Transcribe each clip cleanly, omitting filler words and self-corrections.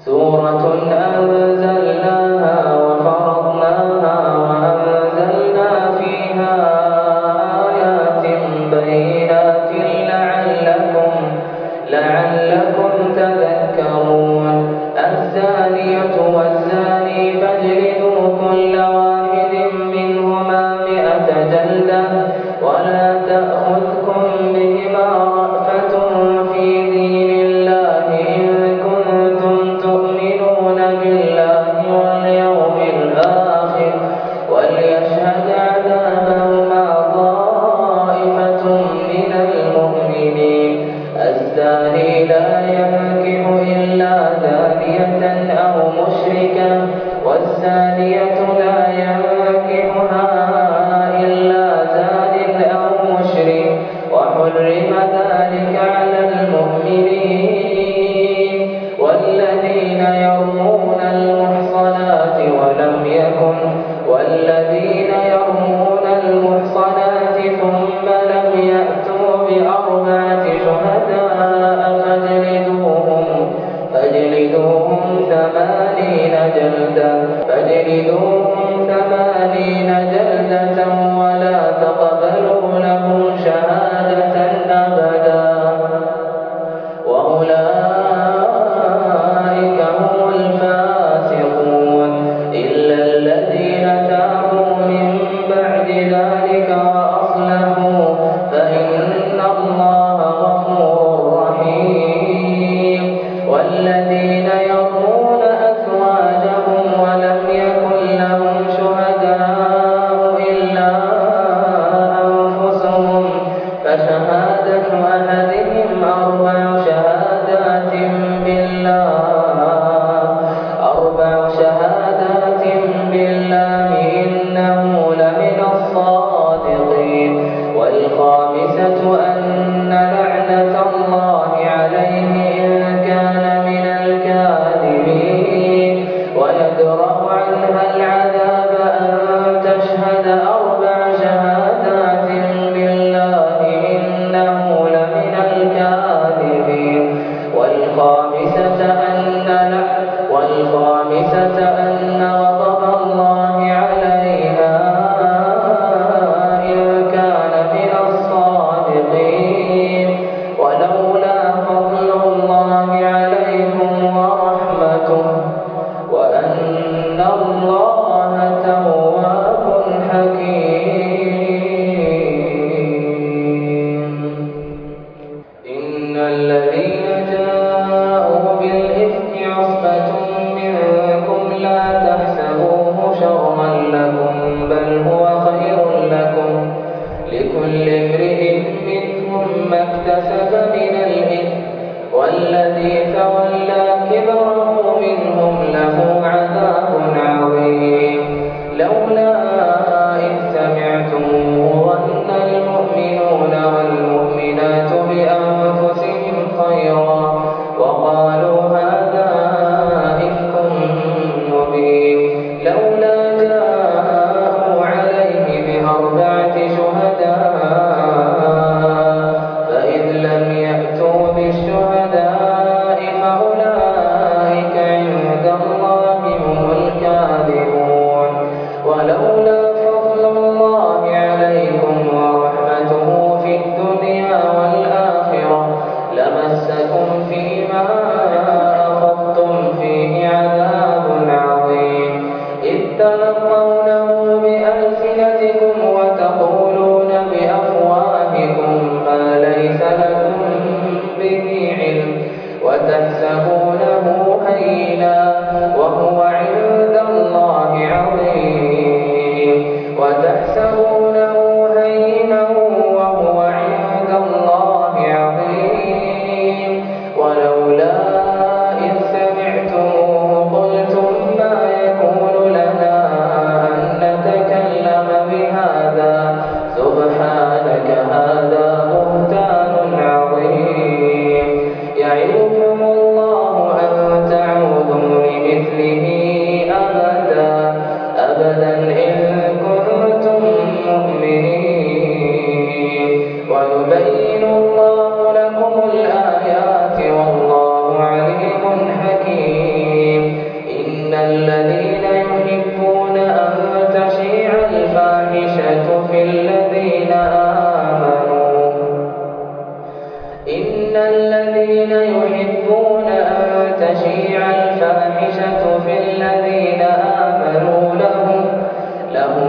سورة أنزلناها وفرضناها وأنزلنا فيها آيات بينات لعلكم تذكرون. الزانية والزاني فاجلدوا كل واحد منهما 100 جلدة ولا تأخذكم بهما رأفة في دين الله إن كنتم تؤمنون بالله واليوم الآخر وليشهد عذابهما طائفة من المؤمنين. الزاني لا ينكح إلا زانية أو مشركة والزانية لا ينكحها إلا زان أو مشرك وحرم ذلك على المؤمنين. والذين يرمون المحصنات ثم لم يأتوا ب4 شهداء فاجلدوهم 80 جلدة ولا تقبلوا لهم شهادة أبدا وأولئك هم الفاسقون إلا الذين تابوا من بعد ذلك وأصلحوا فإن الله غفور رحيم. والذين يرمون أزواجهم ولم يكن لهم شهداء إلا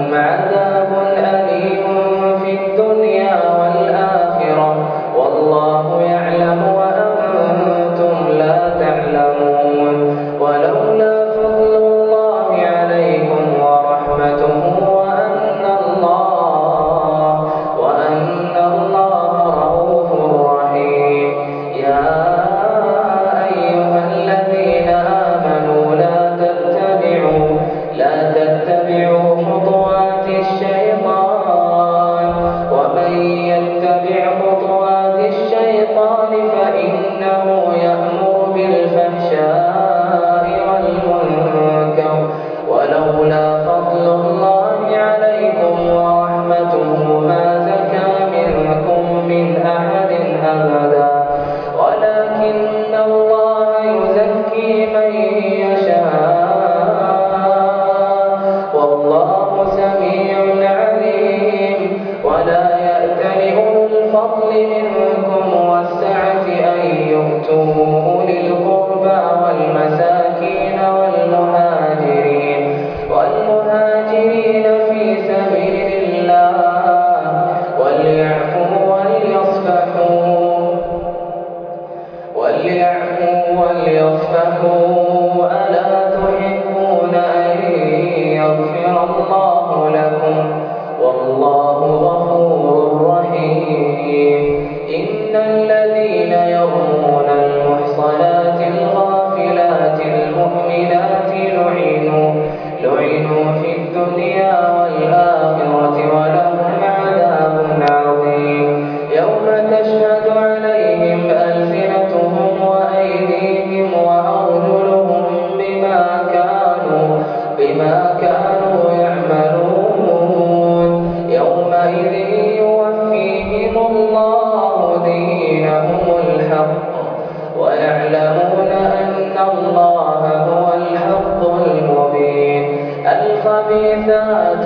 ولهم عذاب أليم في الدنيا والآخرة والله يعلم وأنتم لا تعلمون ولولا فضل الله عليكم ورحمته وأن الله رؤوف رحيم يا أيها الذين آمنوا لا تتبعوا خطوات الشيطان ومن يتبع خطوات الشيطان فإنه يأمر بالفحشاء والمنكر ولولا فضل الله عليكم ورحمته ما زكى منكم من أحد أبدا ولكن الله يزكي من يشاء والله سميع عليم ولا يأتل أولو الفضل منكم والسعة أن يؤتوا أولي القربى والمساكين والمهاجرين في سبيل الله وليعفوا وليصفحوا ألا تحبون أن يغفر الله لكم والله غفور رحيم إن الذين يرمون المحصنات الغافلات المؤمنات لعنوا في الدنيا والآخرة ولهم عذاب عظيم يوم تشهد عليهم ألسنتهم وأيديهم وأرجلهم بما كانوا يعملون يومئذ يوفيهم الله دينهم الحق ويعلمون أن الله هو الحق المبين الخبيثات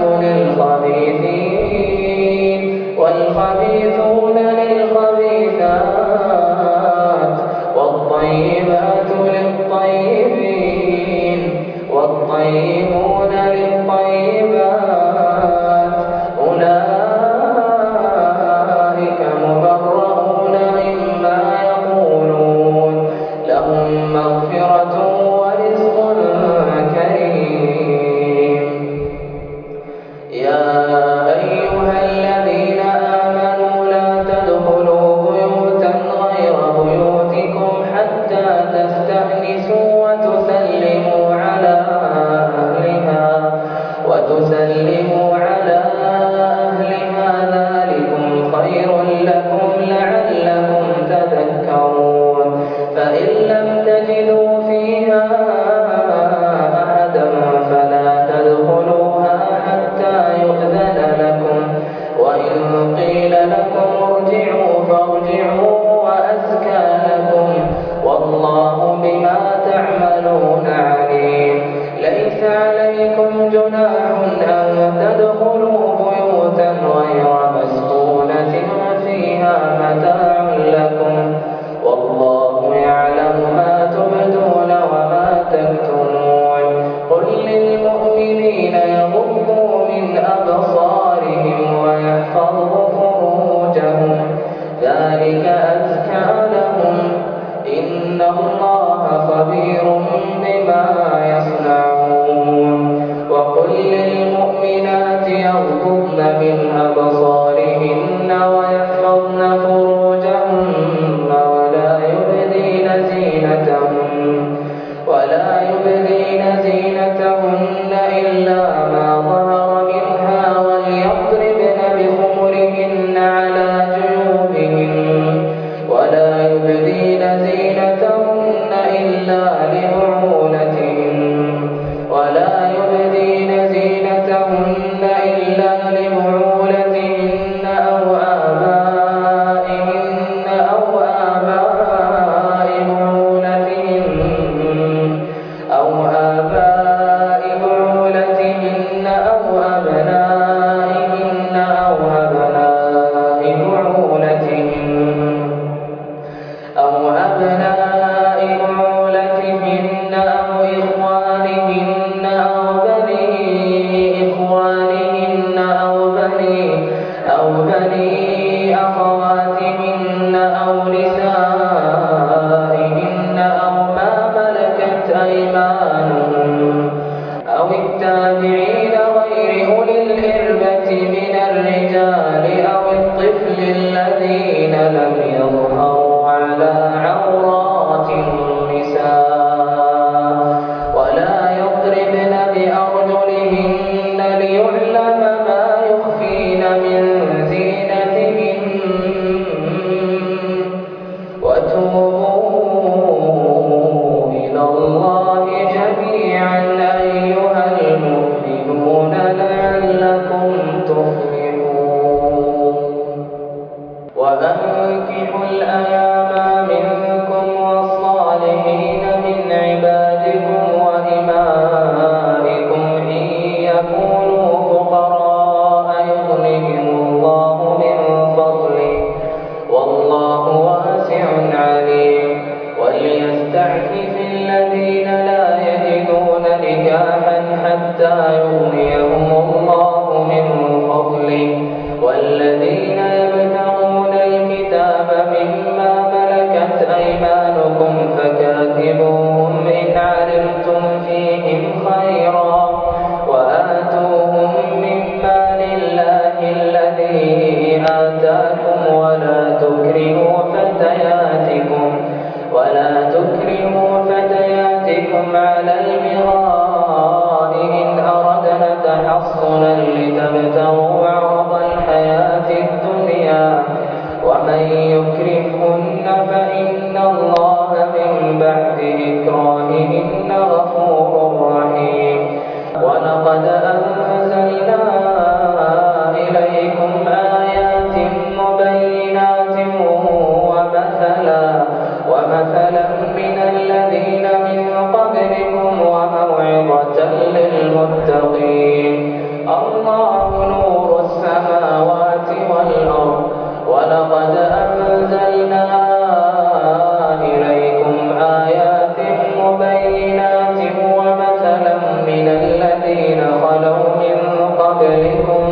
للخبيثين والخبيثون للخبيثات والطيبات للطيبين والطيبون للطيبات أولئك مبرؤون مما يقولون لهم مغفرة ورزق كريم يا أيها الذين آمنوا لا تدخلوا بيوتا غير بيوتكم حتى تستأنسوا وتسلموا على أهلها أيمانهم أو التابعين غير أولي الإربة من الرجال أو الطفل الذين لم يظهروا على عورات النساء ولا يضربن بأرجلهن ليعلم ما يخفين من زينتهن وتوبوا إلى الله جميعا أيها المؤمنون لعلكم تفلحون وأنكحوا الأيام منكم والصالحين من عبادكم وإمائكم إن يكونوا فقراء يغنهم الله من فضله والله واسع عليم وليستعفف الذين لا يجدون نكاحا حتى يغنيهم الله من فضله والذين يبتغون الكتاب مما ملكت أيمانكم فكاتبوهم إن علمتم فيهم خيرا وآتوهم من مال الله الذي آتاكم ولا تكرهوا فتياتكم على البغاء إن أردنا تحصنا لتبتغوا عرض الحياة الدنيا ومن يكرهن فإن الله من بعد إكراههن غفور رحيم ولقد أنزلنا إليكم آيات مبينات ومثلا من الذين من قبلكم وموعظة للمتقين الله نور السماوات والأرض ولقد أنزلنا إليكم آيات مبينات ومثلا من الذين خلوا من قبلكم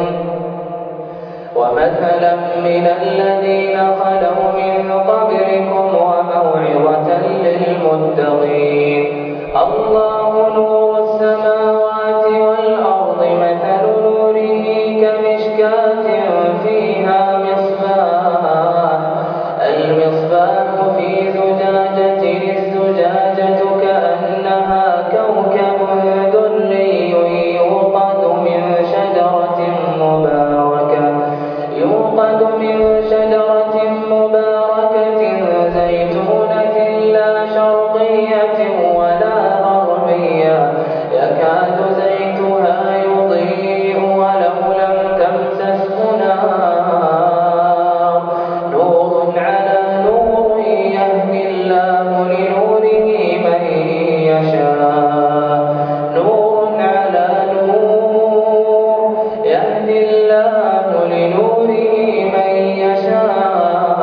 وموعظة للمتقين الله نور السماوات والأرض مثل نوره كمشكاة فيها مصباح المصباح في زجاجة الزجاجة كأنها كوكب دري يوقد من شجرة مباركة زيتونة لا شرقية ولا غربية يكاد زيتها يضيء ولو لم تمسسه نار نور على نور يهدي الله لنوره من يشاء نور على نور يهدي الله لنوره من يشاء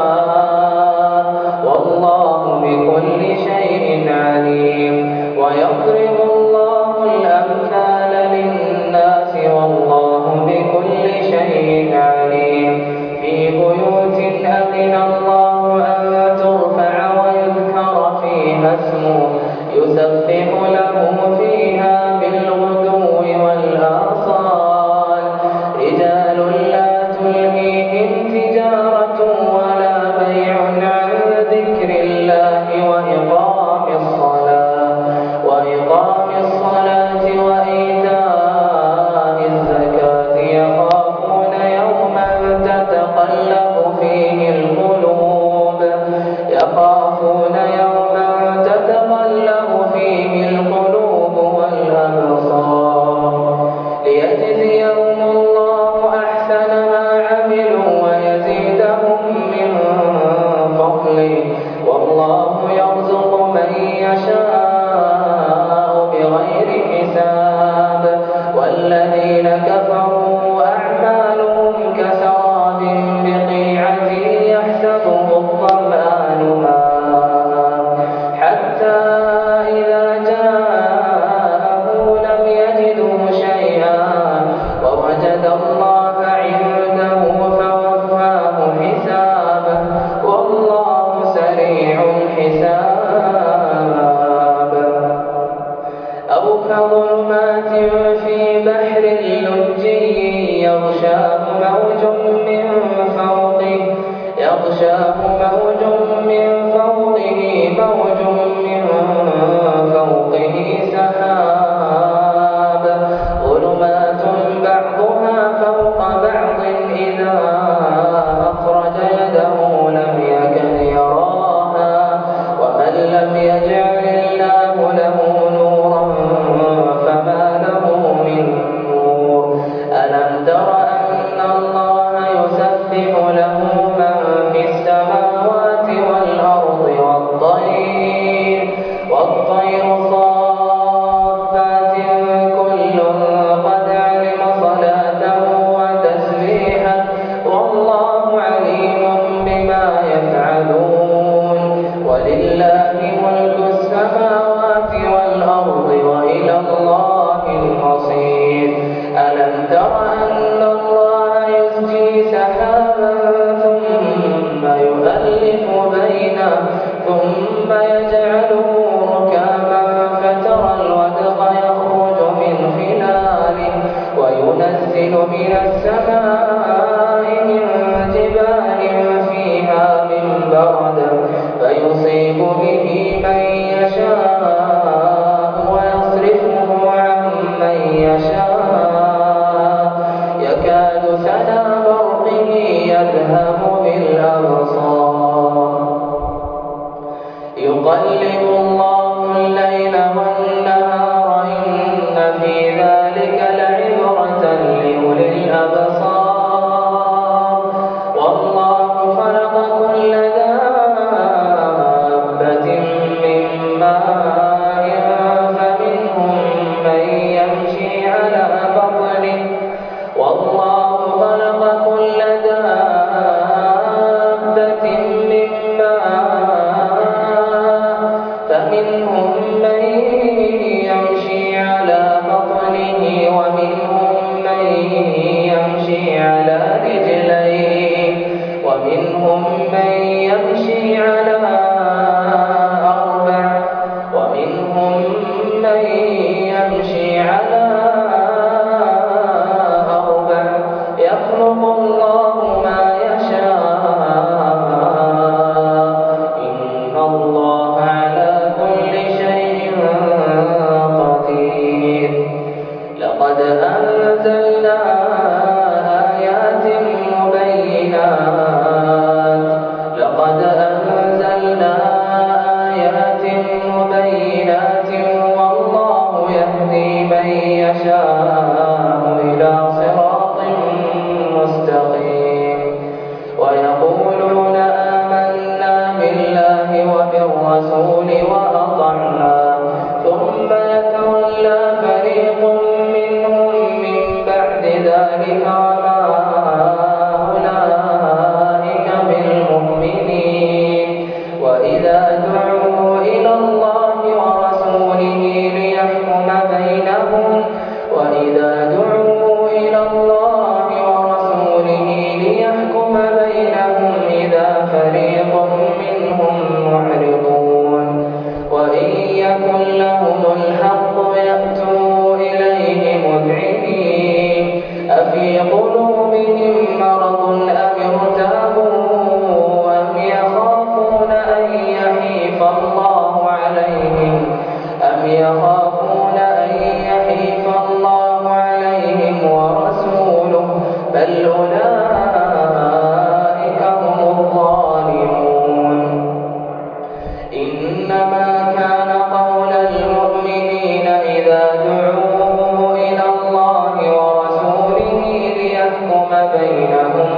والله بكل شيء عليم ويضرب الله الأمثال للناس والله بكل شيء عليم في بيوت أذن الله أن ترفع ويذكر فيها اسمه يسبح له فيها بالغدو والآصال رجال لا تلهيهم تجارة ولا بيع عن ذكر الله وإقام الصلاة وإيتاء الزكاة يخافون يوما تتقلب فيه القلوب ظلمات في بحر لجي يغشاه موج من فوقه موج من فوقه سحاب ظلمات بعضها فوق بعض إذا أخرج يده لم يكد يراها ومن لم يجعل الله له نورا فما له من نور ألم تر أن الله يسبح له من في السماوات والأرض والطير صافات كل قد علم صلاته وتسبيحه والله عليم بما يفعلون ولله ملك السماوات والأرض وإلى الله المصير ألم تر أن الله يزجي سحابا ثم يؤلف بينه ثم يجعله ركاما فترى الودق يخرج من خلاله وينزل من السماء من جبال فيها من برد فيصيب به من يشاء ويصرفه عن من يشاء يكاد سنا برقه يذهب بالأبصار يقلب الله الليل والنهار إن في ذلك لعبرة لأولي الأبصار والله خلق كل دابة من ماء فمنهم من يمشي على بطنه والله خلق كل دابة من فمنهم من يمشي على بطنه ومنهم من يمشي على رجلين ومنهم من يمشي على أربع ومنهم من يمشي على أربع يخلق الله ما يشاء إن الله على كل شيء قدير لقد أنزلنا آيات مبينات والله يهدي من يشاء إلى صراط مستقيم ويقولون آمنا بالله وبالرسول وأطعنا ثم يتولى فريق منهم من بعد ذلك وما أولئك بالمؤمنين وإذا دعوا إلى الله ورسوله ليحكم بينهم إذا فريق منهم معرضون وإن يكن لهم الحق يأتوا إليه مذعنين أفي قلوبهم مرض أم ارتابوا أم يخافون أن يحيف الله عليهم ورسوله بل أولئك هم الظالمون إنما كان قول المؤمنين إذا دعوا إلى الله ورسوله ليحكم بينهم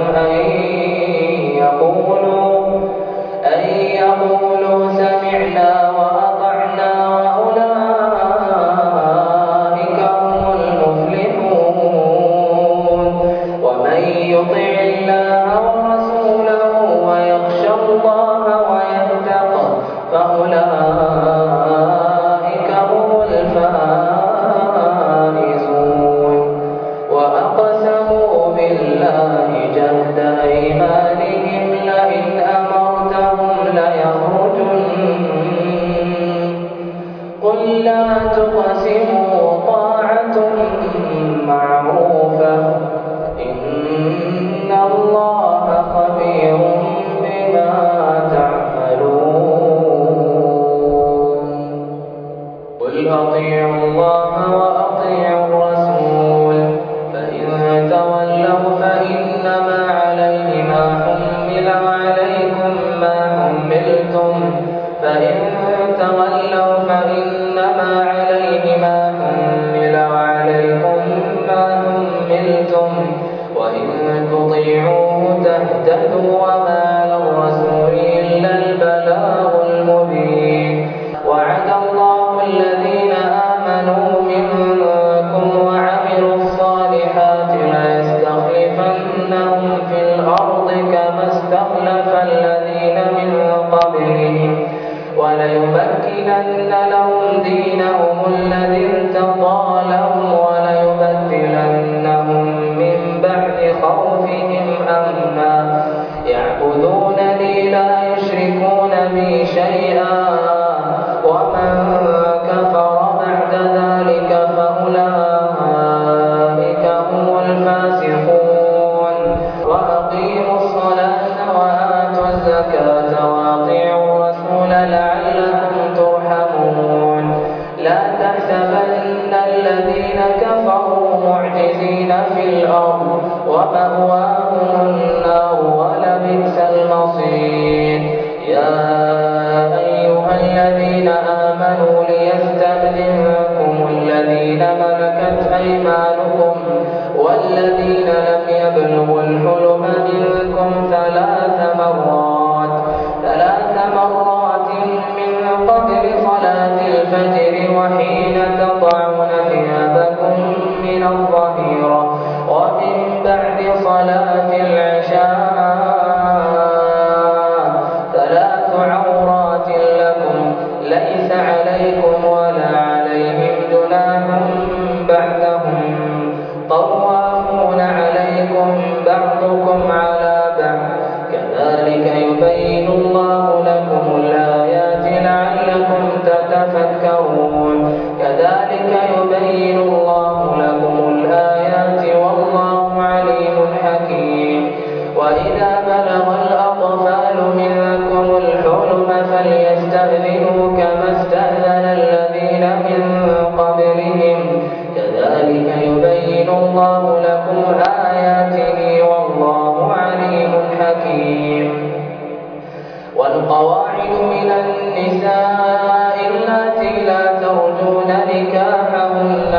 أن يقولوا سمعنا وأطعنا وأولئك تقسموا طاعة معروفة إن الله خبير بما تعملون قل أطيعوا الله وأطيعوا الرسول فإن تولوا فإنما عليه ما حمل وعليكم ما حملتم فإن تولوا فإنما عليه ما حمل وعليكم ما حملتم وإن تطيعوه تهتدوا وما على الرسول إلا البلاغ المبين وعد الله الذين آمنوا منكم وعملوا الصالحات ليستخلفنهم في الأرض كما استخلف الذين من قبلهم وليمكنن لهم دينهم الذي ارتضى لهم وليبدلنهم من بعد خوفهم أمنا يعبدونني لا يشركون بي شيئا ومن كفر بعد ذلك فأولئك هم الفاسقون وأقيموا الصلاة وآتوا الزكاة وأطيعوا الرسول لعلكم ترحمون لا تحسبن الذين كفروا معجزين في الأرض ومأواهم النار ولبئس المصير يا أيها الذين آمنوا ليستأذنكم الذين ملكت أيمانكم والذين لم يبلغوا الحلم منكم ثلاث مرات من قبل صلاة الفجر وحين تضعون ثيابكم من الظهيرة ومن بعد صلاة العشاء ثلاث عورات لكم ليس عليكم ولا عليهم جناح بعدهم طوافون عليكم بعضكم على بعض كذلك يبين الله لكم الآيات لعلكم تتفكرون كذلك يبين الله لكم الآيات والله عليم حكيم وإذا بلغ الأطفال منكم الحلم فليستأذنوا كما استأذن الذين من قبلهم كذلك يبين الله لكم آياته والله عليم حكيم والقواعد من النساء اللاتي لا ترجون نكاحهن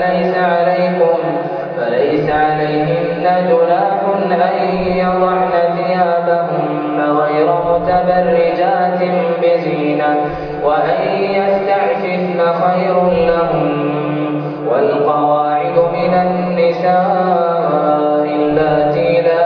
فليس عليهن جناح أن يضعن ثيابهن غير متبرجات بزينة وأن يستعففن خير لهن والقواعد من النساء اللاتي لا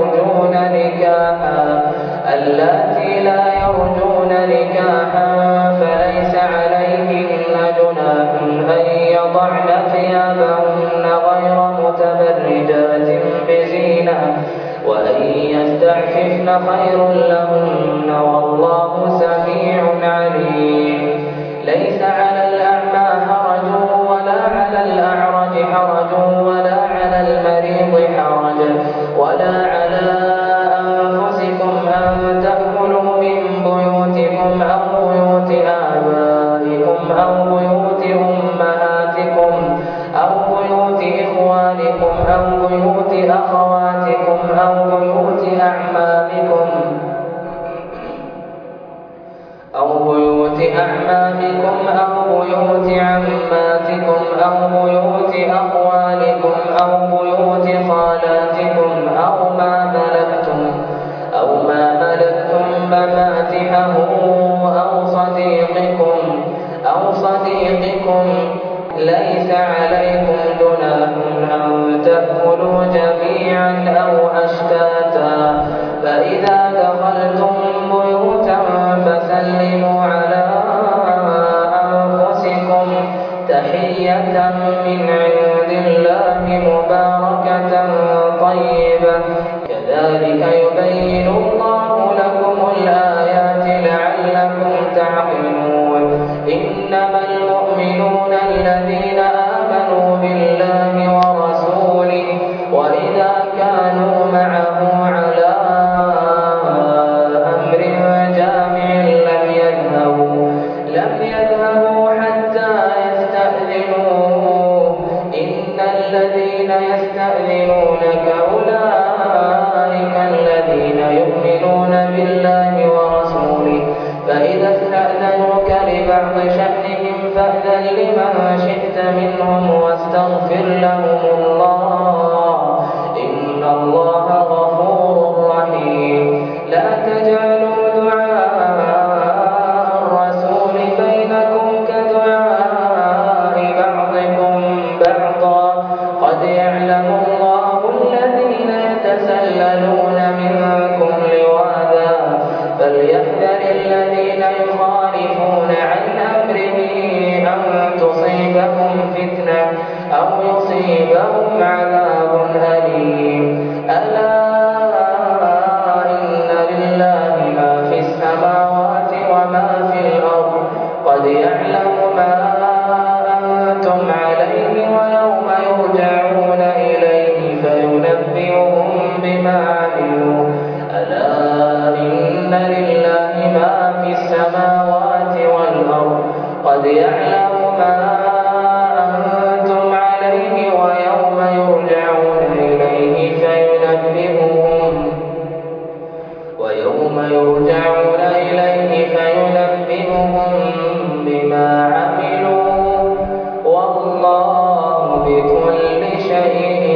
يرجون نكاحا فليس عليهن جناح أن يضعن ثيابهن غير متبرجات بزينة وأن يستعففن خير لهن والله سميع عليم ليس على الأعمى حرج ولا على الأعرج حرج ولا على المريض حرج ولا على أنفسكم أن تأكلوا من بيوتكم أو بيوت آبائكم أو بيوت أمهاتكم أو بيوت إخوانكم أو بيوت أخواتكم أو بيوت أعمامكم أو بيوت عماتكم أو بيوت أخوالكم أو بيوت خالاتكم أو ما ملكتم مفاتحه أو صديقكم ليس عليكم جناح أن تأكلوا جميعا أو أشتاتا فإذا دخلتم بيوتا فسلموا على أنفسكم تحية من عند الله مباركة طيبة كذلك يبين الله لكم الآيات لعلكم تعقلون إنما المؤمنون الذين آمنوا بالله ورسوله وإذا كانوا معه على أمر جامع لم يذهبوا حتى يستأذنوه إن الذين يستأذنونك أولئك الذين يؤمنون بالله ورسوله فإذا استأذنوك لبعض شأنهم فأذن لمن شئت منهم واستغفر لهم الله إن الله غفور رحيم لا تجعلوا دعاء الرسول بينكم كدعاء بعضكم بعضا قد يعلم الله الذين يتسللون منكم لواذا فليحذر الذين يخالفون عن أمره أن تصيبهم فتنة أو يصيبهم عذاب أليم ألا إن لله ما في السماوات وما في الأرض قد يعلم ما أنتم عليه ويوم يرجعون إليه فينبئهم بما عملوا ألا إن لله ما في السماوات والأرض قد يعلم ما أنتم عليه ويوم يرجعون إليه فينبئهم بما عملوا والله بكل شيء